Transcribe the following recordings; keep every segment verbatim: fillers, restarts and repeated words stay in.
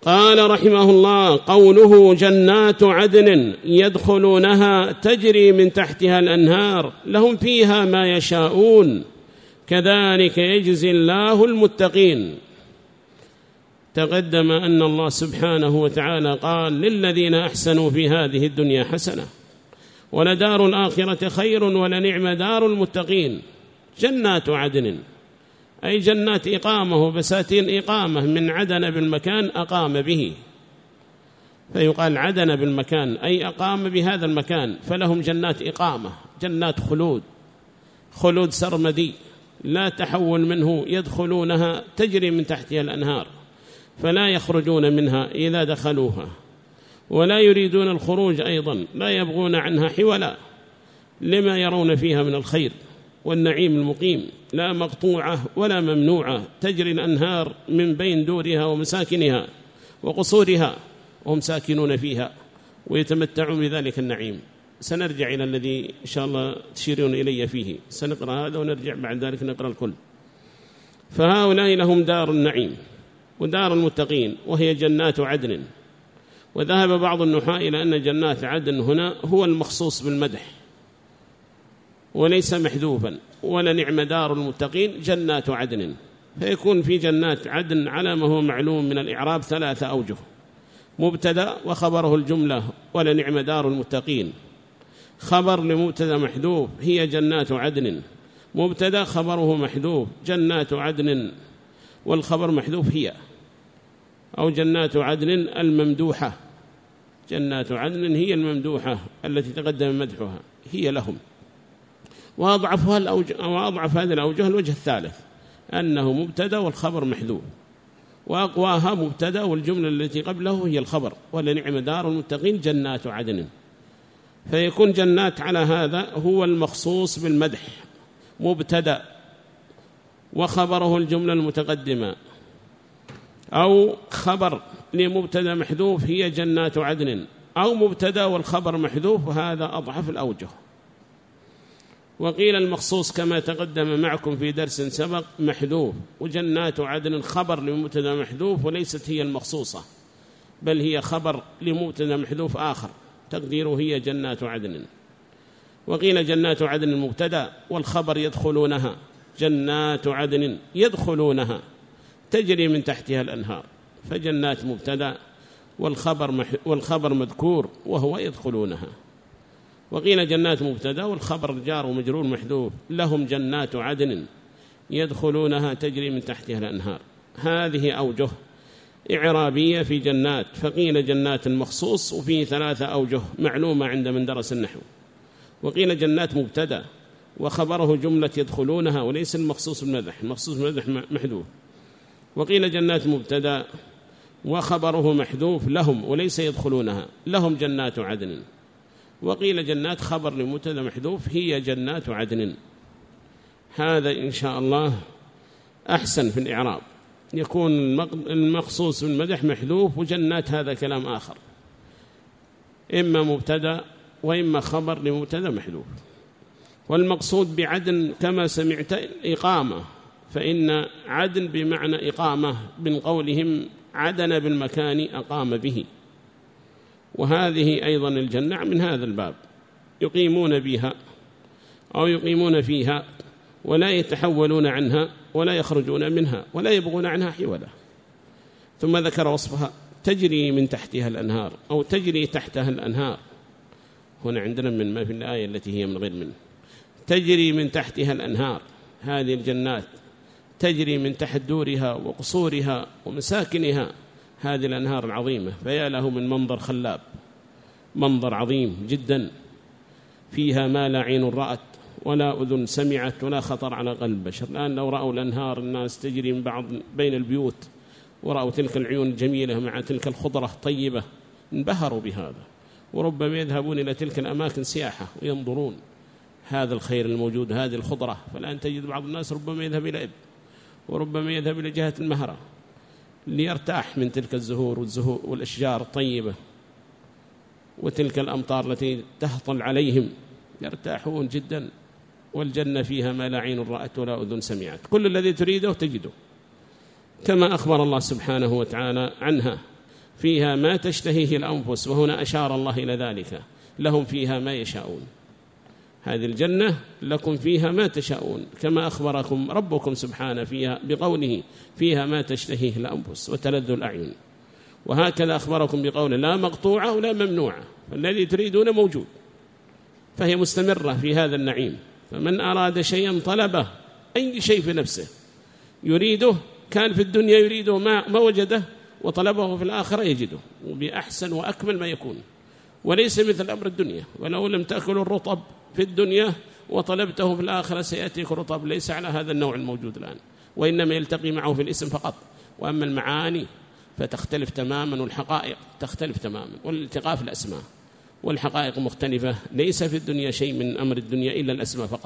قال رحمه الله: قوله جنات عدن يدخلونها تجري من تحتها الأنهار لهم فيها ما يشاءون كذلك يجزي الله المتقين. تقدم أن الله سبحانه وتعالى قال: للذين أحسنوا في هذه الدنيا حسنة ولدار الآخرة خير ولنعم دار المتقين. جنات عدن أي جنات إقامة وبساتين إقامة، من عدن بالمكان أقام به، فيقال عدن بالمكان أي أقام بهذا المكان، فلهم جنات إقامة، جنات خلود، خلود سرمدي لا تحول منه، يدخلونها تجري من تحتها الأنهار فلا يخرجون منها إذا دخلوها، ولا يريدون الخروج أيضا، لا يبغون عنها حولا لما يرون فيها من الخير والنعيم المقيم، لا مقطوعة ولا ممنوعة، تجري الأنهار من بين دورها ومساكنها وقصورها وهم ساكنون فيها ويتمتعون بذلك النعيم. سنرجع إلى الذي إن شاء الله تشيرون إلي فيه، سنقرأ هذا ونرجع بعد ذلك نقرأ الكل. فهؤلاء لهم دار النعيم ودار المتقين وهي جنات عدن. وذهب بعض النحاة إلى أن جنات عدن هنا هو المخصوص بالمدح وليس محذوفا، ولا نعم دار المتقين جنات عدن، فيكون في جنات عدن على ما هو معلوم من الإعراب ثلاثة أوجه: مبتدأ وخبره الجملة ولا نعم دار المتقين، خبر لمبتدأ محذوف هي جنات عدن، مبتدأ خبره محذوف جنات عدن، والخبر محذوف هي، أو جنات عدن الممدوحة، جنات عدن هي الممدوحة التي تقدم مدحها هي لهم. وأضعفها الأوجه أو أضعف هذه الأوجه الوجه الثالث أنه مبتدأ والخبر محذوف، وأقواها مبتدأ والجملة التي قبله هي الخبر، ولنعم دار المتقين جنات عدن، فيكون جنات على هذا هو المخصوص بالمدح مبتدأ وخبره الجملة المتقدمة، أو خبر لمبتدأ محذوف هي جنات عدن، أو مبتدأ والخبر محذوف، وهذا أضعف الأوجه. وقيل المخصوص كما تقدم معكم في درس سبق محذوف، وجنات عدن خبر لمبتدأ محذوف وليست هي المخصوصة، بل هي خبر لمبتدأ محذوف آخر تقديره هي جنات عدن. وقيل جنات عدن المبتدأ والخبر يدخلونها، جنات عدن يدخلونها تجري من تحتها الأنهار، فجنات مبتدأ والخبر, مح والخبر مذكور وهو يدخلونها. وقيل جنات مبتدأ والخبر جار ومجرور محذوف، لهم جنات عدن يدخلونها تجري من تحتها الأنهار. هذه أوجه إعرابية في جنات. فقيل جنات مخصوص وفيه ثلاثة أوجه معلومة عند من درس النحو. وقيل جنات مبتدأ وخبره جملة يدخلونها وليس المخصوص بالمدح، المخصوص بالمدح محذوف. وقيل جنات مبتدأ وخبره محذوف لهم وليس يدخلونها، لهم جنات عدن. وقيل جنات خبر لمبتدأ محذوف هي جنات عدن. هذا إن شاء الله أحسن في الإعراب، يكون المخصوص بالمدح محذوف وجنات هذا كلام آخر، إما مبتدأ وإما خبر لمبتدأ محذوف. والمقصود بعدن كما سمعت إقامة، فإن عدن بمعنى إقامة من قولهم عدن بالمكان أقام به، وهذه أيضا الجنة من هذا الباب، يقيمون بها أو يقيمون فيها ولا يتحولون عنها ولا يخرجون منها ولا يبغون عنها حولا. ثم ذكر وصفها تجري من تحتها الأنهار أو تجري تحتها الأنهار. هنا عندنا من ما في الآية التي هي من غير منه، تجري من تحتها الأنهار، هذه الجنات تجري من تحت دورها وقصورها ومساكنها هذه الأنهار العظيمة. فيا له من منظر خلاب، منظر عظيم جدا، فيها ما لا عين رأت ولا أذن سمعت ولا خطر على قلب بشر. الآن لو رأوا الأنهار الناس تجري من بعض بين البيوت ورأوا تلك العيون الجميلة مع تلك الخضرة الطيبة انبهروا بهذا، وربما يذهبون إلى تلك الأماكن سياحة وينظرون هذا الخير الموجود، هذه الخضرة. فالآن تجد بعض الناس ربما يذهب إلى إب وربما يذهب إلى جهة المهرة ليرتاح من تلك الزهور والزهور والأشجار الطيبة وتلك الأمطار التي تهطل عليهم، يرتاحون جدا. والجنة فيها ما لا عين رأت ولا أذن سمعت، كل الذي تريده تجده كما أخبر الله سبحانه وتعالى عنها. فيها ما تشتهيه الأنفس، وهنا أشار الله إلى ذلك، لهم فيها ما يشاءون. هذه الجنة لكم فيها ما تشاءون، كما أخبركم ربكم سبحانه فيها بقوله فيها ما تشتهيه الأنفس وتلذ الأعين، وهكذا أخبركم بقوله لا مقطوعة ولا ممنوعة، فالذي تريدون موجود، فهي مستمرة في هذا النعيم. فمن أراد شيئا طلبه، أي شيء في نفسه يريده، كان في الدنيا يريده ما, ما وجده، وطلبه في الآخرة يجده، وبأحسن وأكمل ما يكون، وليس مثل أمر الدنيا. ولو لم تأكل الرطب في الدنيا وطلبته في الآخرة سيأتيك رطب، ليس على هذا النوع الموجود الآن، وإنما يلتقي معه في الاسم فقط، وأما المعاني فتختلف تماما، والحقائق تختلف تماما، والالتقاء في الأسماء والحقائق مختلفة. ليس في الدنيا شيء من أمر الدنيا إلا الأسماء فقط.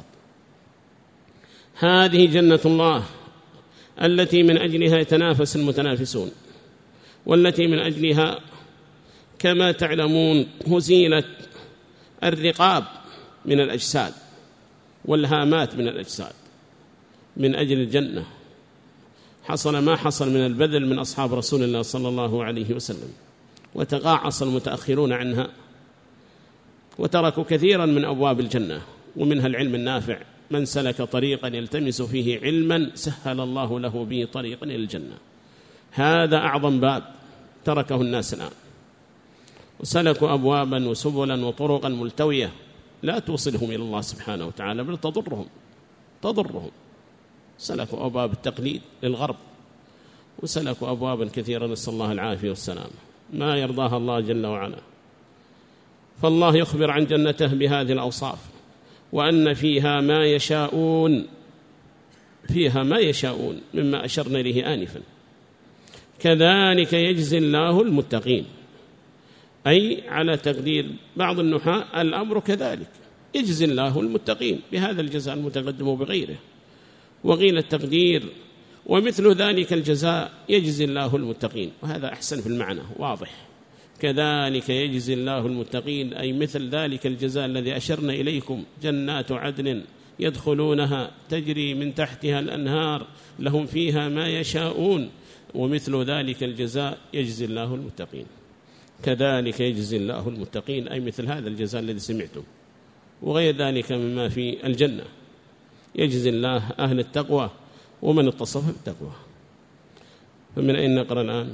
هذه جنة الله التي من أجلها يتنافس المتنافسون، والتي من أجلها كما تعلمون هزيلت الرقاب من الأجساد والهامات من الأجساد من أجل الجنة. حصل ما حصل من البذل من أصحاب رسول الله صلى الله عليه وسلم، وتقاعص المتأخرون عنها وتركوا كثيرا من أبواب الجنة، ومنها العلم النافع. من سلك طريقا يلتمس فيه علما سهل الله له به طريقا إلى الجنة. هذا أعظم باب تركه الناس الآن، وسلكوا أبوابا وسبلا وطرقا ملتوية لا توصلهم إلى الله سبحانه وتعالى، بل تضرهم تضرهم. سلكوا أبواب التقليد للغرب، وسلكوا أبوابا كثيرا، نسأل الله العافية والسلام، ما يرضاها الله جل وعلا. فالله يخبر عن جنته بهذه الأوصاف، وأن فيها ما يشاءون، فيها ما يشاءون مما أشرنا إليه آنفا. كذلك يجزي الله المتقين، أي على تقدير بعض النحاة الأمر كذلك، يجزي الله المتقين بهذا الجزاء المتقدم بغيره. وقيل التقدير ومثل ذلك الجزاء يجزي الله المتقين، وهذا أحسن في المعنى واضح. كذلك يجزي الله المتقين، أي مثل ذلك الجزاء الذي أشرنا إليكم، جنات عدن يدخلونها تجري من تحتها الأنهار لهم فيها ما يشاءون، ومثل ذلك الجزاء يجزي الله المتقين. كذلك يجزي الله المتقين، أي مثل هذا الجزاء الذي سمعتم، وغير ذلك مما في الجنة. يجزي الله أهل التقوى ومن اتصف بالتقوى. فمن أين نقرأ الآن؟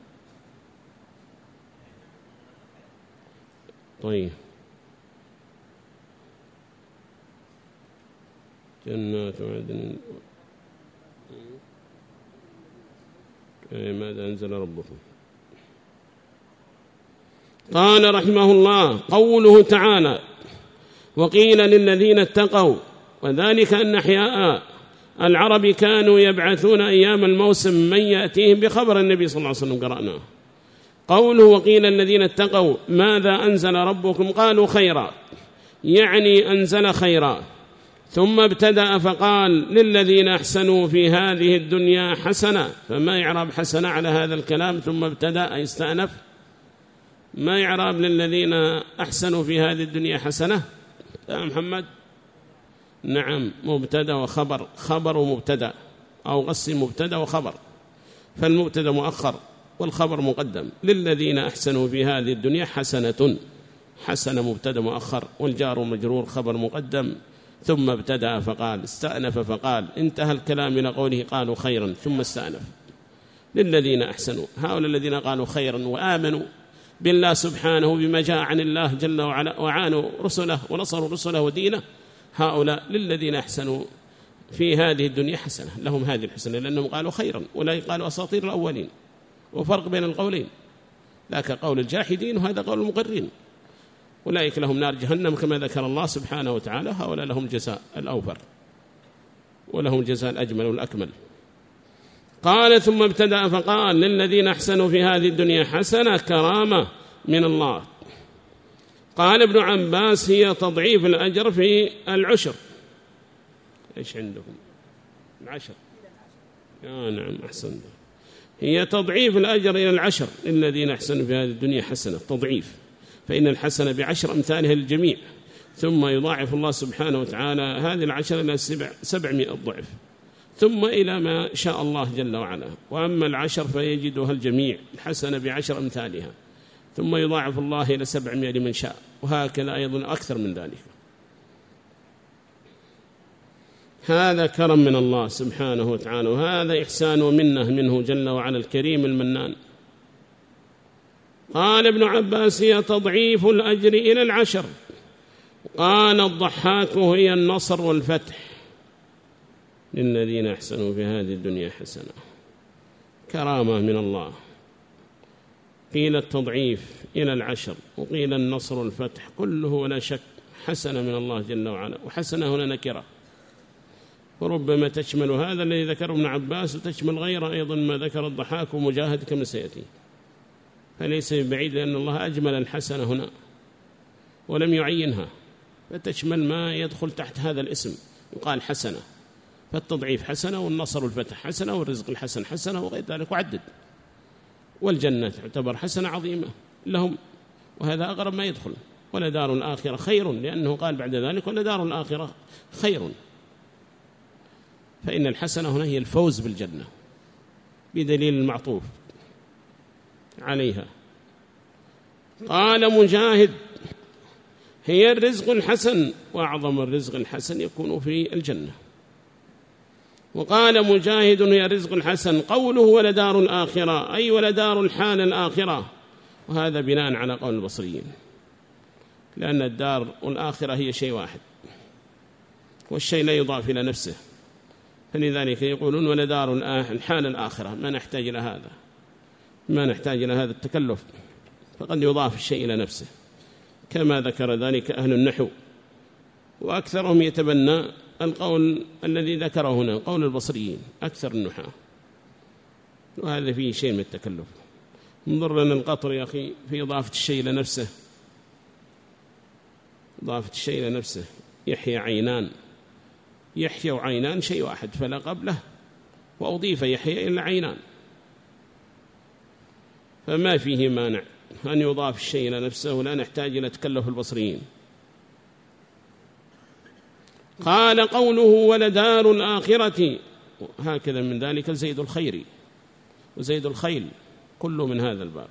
طيب، جنات عدن ماذا أنزل ربكم؟ قال رحمه الله: قوله تعالى: وقيل للذين اتقوا، وذلك أن أحياء العرب كانوا يبعثون أيام الموسم من يأتيهم بخبر النبي صلى الله عليه وسلم، قرأناه. قوله وقيل الذين اتقوا ماذا أنزل ربكم؟ قالوا خيرا، يعني أنزل خيرا. ثم ابتدأ فقال للذين أحسنوا في هذه الدنيا حسنة. فما يعرب حسنة على هذا الكلام؟ ثم ابتدأ يستأنف، ما يعرب للذين أحسنوا في هذه الدنيا حسنة يا محمد؟ نعم، مبتدأ وخبر، خبر ومبتدأ، أو قسم مبتدأ وخبر، فالمبتدأ مؤخر والخبر مقدم. للذين أحسنوا في هذه الدنيا حسنة، حسنة مبتدأ مؤخر، والجار ومجرور خبر مقدم. ثم ابتدأ فقال، استأنف فقال، انتهى الكلام إلى قوله قالوا خيرا ثم استأنف. للذين أحسنوا، هؤلاء الذين قالوا خيرا وآمنوا بالله سبحانه بما جاء عن الله جل وعلا، وعانوا رسله ونصروا رسله ودينه، هؤلاء للذين أحسنوا في هذه الدنيا حسنة، لهم هذه الحسنة، لأنهم قالوا خيرا، ولا قالوا أساطير الأولين، وفرق بين القولين، ذاك قول الجاحدين وهذا قول المقرين. أولئك لهم نار جهنم كما ذكر الله سبحانه وتعالى، هؤلاء لهم جزاء الأوفر ولهم جزاء الأجمل والأكمل. قال ثم ابتدأ فقال للذين أحسنوا في هذه الدنيا حسنة، كرامة من الله. قال ابن عباس هي تضعيف الأجر في العشر. إيش عندكم؟ العشر. يا نعم أحسن، هي تضعيف الأجر إلى العشر. للذين أحسنوا في هذه الدنيا حسنة، تضعيف، فإن الحسنة بعشر أمثالها للجميع، ثم يضاعف الله سبحانه وتعالى هذه العشر إلى سبعمائة ضعف، ثم إلى ما شاء الله جل وعلا. وأما العشر فيجدها الجميع الحسنة بعشر أمثالها، ثم يضاعف الله إلى سبعمائة لمن شاء، وهكذا أيضا أكثر من ذلك. هذا كرم من الله سبحانه وتعالى، وهذا إحسان ومنه منه جل وعلا الكريم المنان. قال ابن عباس: هي تضعيف الأجر إلى العشر. قال الضحاك: هي النصر والفتح للذين أحسنوا في هذه الدنيا حسنة، كرامة من الله. قيل التضعيف إلى العشر، وقيل النصر والفتح، كله ولا شك حسنة من الله جل وعلا. وحسنة هنا نكرة، وربما تشمل هذا الذي ذكره ابن عباس وتشمل غيره أيضا ما ذكر الضحاك ومجاهد كما سيأتي، فليس بعيد، لأن الله أجمل الحسنة هنا ولم يعينها، فتشمل ما يدخل تحت هذا الاسم يقال حسنة. فالتضعيف حسنة، والنصر والفتح حسنة، والرزق الحسن حسنة، وغير ذلك وعدد. والجنة تعتبر حسنة عظيمة لهم، وهذا أغرب ما يدخل. ولدار الآخرة خير، لأنه قال بعد ذلك: ولدار الآخرة خير. فإن الحسنة هنا هي الفوز بالجنة بدليل المعطوف عليها. قال مجاهد: هي الرزق الحسن، وأعظم الرزق الحسن يكون في الجنة. وقال مجاهد: هي الرزق الحسن قوله ولدار الآخرة، أي ولدار الحال الآخرة، وهذا بناء على قول البصريين، لأن الدار والآخرة هي شيء واحد، والشيء لا يضاف إلى نفسه، فلذلك يقولون ولدار الحال الآخرة، ما نحتاج إلى هذا، ما نحتاج إلى هذا التكلف، فقد يضاف الشيء إلى نفسه، كما ذكر ذلك أهل النحو. وأكثرهم يتبنى القول الذي ذكره هنا، قول البصريين أكثر النحاة، وهذا فيه شيء من التكلف. انظر لنا القطر يا أخي في إضافة الشيء إلى نفسه، إضافة الشيء إلى نفسه. يحيى عينان، يحيى وعينان شيء واحد فلا قبله، وأضيف يحيى إلى عينان، فما فيه مانع أن يضاف الشيء إلى نفسه، ولا نحتاج إلى تكلف البصريين. قال قوله ولدار الآخرة، هكذا من ذلك زيد الخير وزيد الخيل، كله من هذا الباب.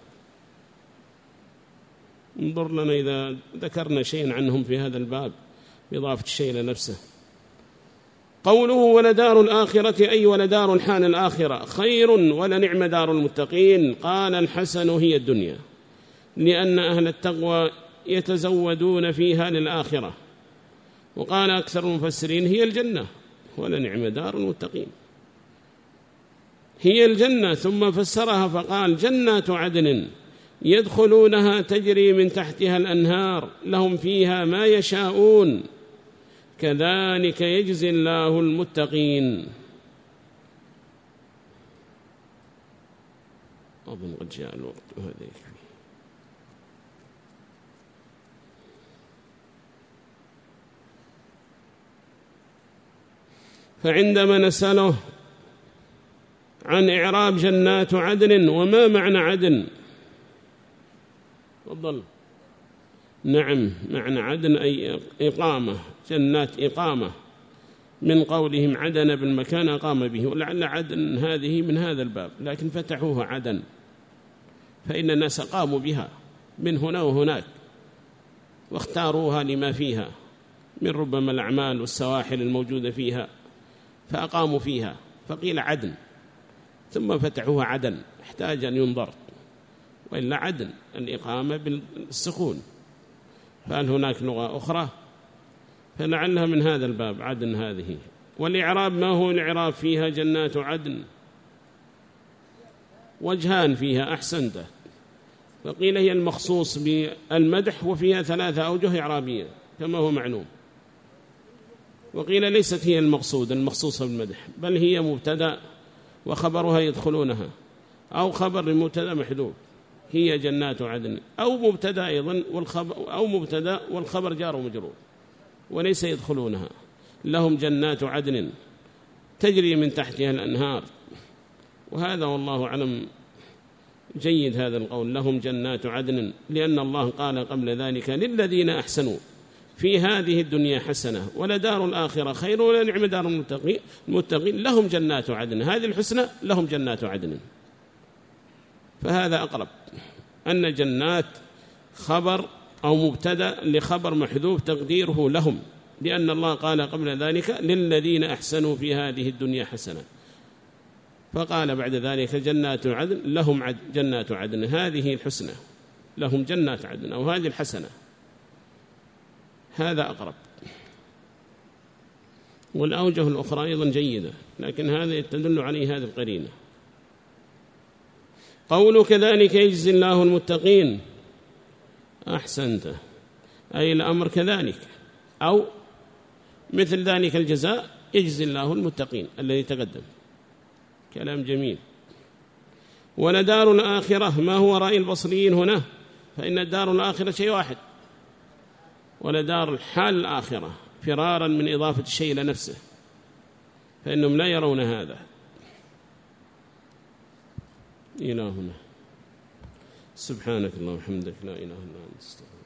انظر لنا إذا ذكرنا شيئا عنهم في هذا الباب بإضافة الشيء إلى نفسه. قوله ولدار الآخرة، أي ولدار الحال الآخرة خير ولنعم دار المتقين. قال الحسن: هي الدنيا، لأن أهل التقوى يتزودون فيها للآخرة. وقال أكثر المفسرين: هي الجنة، ولنعم دار المتقين، هي الجنة. ثم فسرها فقال: جنات عدن يدخلونها تجري من تحتها الأنهار، لهم فيها ما يشاءون، كذلك يجزي الله المتقين. أظن قد جاء الوقت، وهذا يكفي. فعندما نسأله عن إعراب جنات عدن وما معنى عدن، تفضل. نعم، معنى عدن أي إقامة، جنات إقامة، من قولهم عدن بالمكان أقام به، ولعل عدن هذه من هذا الباب، لكن فتحوها عدن، فإن الناس قاموا بها من هنا وهناك، واختاروها لما فيها من ربما الأعمال والسواحل الموجودة فيها، فأقاموا فيها، فقيل عدن، ثم فتحوها عدن، احتاج أن ينظر، وإلا عدن الإقامة بالسكون، فهل هناك لغة أخرى؟ فلعلها من هذا الباب عدن هذه. والإعراب، ما هو الإعراب فيها جنات عدن؟ وجهان فيها، أحسنت. فقيل هي المخصوص بالمدح، وفيها ثلاثة أوجه إعرابية كما هو معلوم. وقيل ليست هي المقصود المخصوصة بالمدح، بل هي مبتدأ وخبرها يدخلونها، أو خبر لمبتدأ محذوف، هي جنات عدن، أو مبتدأ أيضا والخبر، أو مبتدأ والخبر جار ومجرور، وليس يدخلونها. لهم جنات عدن تجري من تحتها الأنهار، وهذا والله أعلم جيد هذا القول، لهم جنات عدن، لأن الله قال قبل ذلك للذين أحسنوا في هذه الدنيا حسنة ولدار الآخرة خير ولنعم دار المتقين المتقين لهم جنات عدن. هذه الحسنى لهم جنات عدن، فهذا أقرب أن جنات خبر أو مبتدأ لخبر محذوف تقديره لهم، لأن الله قال قبل ذلك للذين أحسنوا في هذه الدنيا حسنة، فقال بعد ذلك جنات عدن لهم عد جنات عدن، هذه الحسنى لهم جنات عدن أو هذه الحسنة، هذا أقرب. والأوجه الأخرى أيضا جيدة، لكن هذا تدل عليه هذه القرينة. قول كذلك يجزي الله المتقين، أحسنت، أي الأمر كذلك أو مثل ذلك الجزاء يجزي الله المتقين الذي تقدم، كلام جميل. ولدار الآخرة ما هو رأي البصريين هنا، فإن الدار الآخرة شيء واحد، ولدار الحال الآخرة فرارا من إضافة الشيء إلى نفسه، فإنهم لا يرون هذا. إلى هنا، سبحانك اللهم وبحمدك لا إله إلا أنت.